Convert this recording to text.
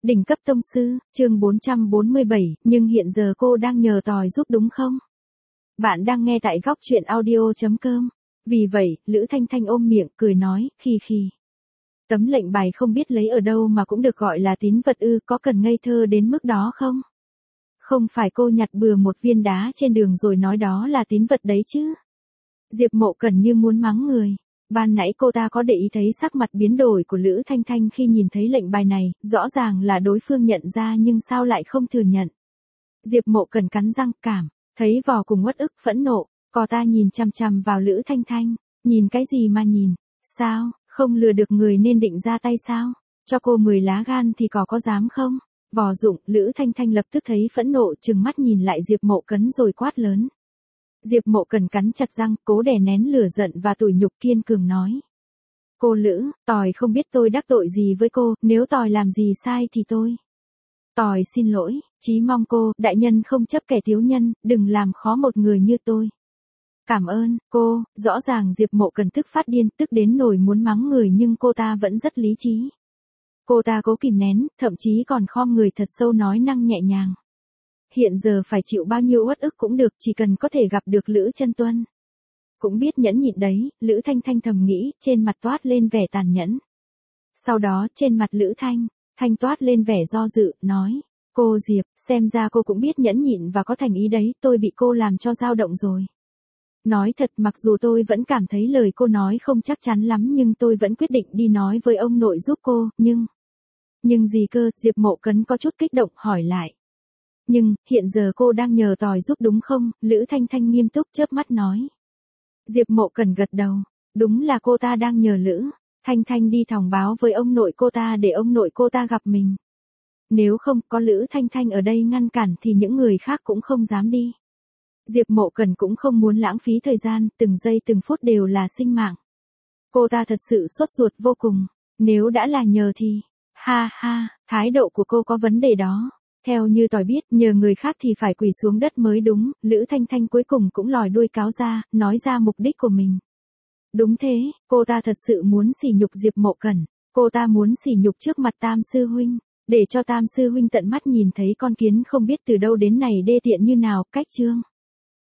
Đỉnh cấp tông sư, chương 447, nhưng hiện giờ cô đang nhờ tòi giúp đúng không? Bạn đang nghe tại góc truyện audio.com. Vì vậy, Lữ Thanh Thanh ôm miệng, cười nói, khi. Tấm lệnh bài không biết lấy ở đâu mà cũng được gọi là tín vật ư, có cần ngây thơ đến mức đó không? Không phải cô nhặt bừa một viên đá trên đường rồi nói đó là tín vật đấy chứ. Diệp Mộ Cẩn như muốn mắng người. Ban nãy cô ta có để ý thấy sắc mặt biến đổi của Lữ Thanh Thanh khi nhìn thấy lệnh bài này, rõ ràng là đối phương nhận ra nhưng sao lại không thừa nhận. Diệp Mộ Cẩn cắn răng cảm, thấy vò cùng uất ức phẫn nộ, cô ta nhìn chằm chằm vào Lữ Thanh Thanh, nhìn cái gì mà nhìn, sao, không lừa được người nên định ra tay sao, cho cô 10 lá gan thì có dám không? Vò dụng, Lữ Thanh Thanh lập tức thấy phẫn nộ trừng mắt nhìn lại Diệp Mộ Cẩn rồi quát lớn. Diệp Mộ Cẩn cắn chặt răng, cố đè nén lửa giận và tủi nhục kiên cường nói. Cô Lữ, tỏi không biết tôi đắc tội gì với cô, nếu tỏi làm gì sai thì tỏi xin lỗi, chí mong cô, đại nhân không chấp kẻ thiếu nhân, đừng làm khó một người như tôi. Cảm ơn, cô, rõ ràng Diệp Mộ Cẩn tức phát điên, tức đến nổi muốn mắng người nhưng cô ta vẫn rất lý trí. Cô ta cố kìm nén, thậm chí còn khom người thật sâu nói năng nhẹ nhàng. Hiện giờ phải chịu bao nhiêu uất ức cũng được, chỉ cần có thể gặp được Lữ Chân Tuân. Cũng biết nhẫn nhịn đấy, Lữ Thanh Thanh thầm nghĩ, trên mặt toát lên vẻ tàn nhẫn. Sau đó, trên mặt Lữ Thanh toát lên vẻ do dự, nói, cô Diệp, xem ra cô cũng biết nhẫn nhịn và có thành ý đấy, tôi bị cô làm cho dao động rồi. Nói thật, mặc dù tôi vẫn cảm thấy lời cô nói không chắc chắn lắm nhưng tôi vẫn quyết định đi nói với ông nội giúp cô, nhưng gì cơ, Diệp Mộ Cẩn có chút kích động hỏi lại. Nhưng, hiện giờ cô đang nhờ tòi giúp đúng không? Lữ Thanh Thanh nghiêm túc chớp mắt nói. Diệp Mộ Cẩn gật đầu. Đúng là cô ta đang nhờ Lữ Thanh Thanh đi thông báo với ông nội cô ta để ông nội cô ta gặp mình. Nếu không có Lữ Thanh Thanh ở đây ngăn cản thì những người khác cũng không dám đi. Diệp Mộ Cẩn cũng không muốn lãng phí thời gian, từng giây từng phút đều là sinh mạng. Cô ta thật sự sốt ruột vô cùng. Nếu đã là nhờ thì, ha, thái độ của cô có vấn đề đó. Theo như tỏi biết, nhờ người khác thì phải quỳ xuống đất mới đúng, Lữ Thanh Thanh cuối cùng cũng lòi đuôi cáo ra, nói ra mục đích của mình. Đúng thế, cô ta thật sự muốn sỉ nhục Diệp Mộ Cẩn, cô ta muốn sỉ nhục trước mặt Tam Sư Huynh, để cho Tam Sư Huynh tận mắt nhìn thấy con kiến không biết từ đâu đến này đê tiện như nào, cách chương.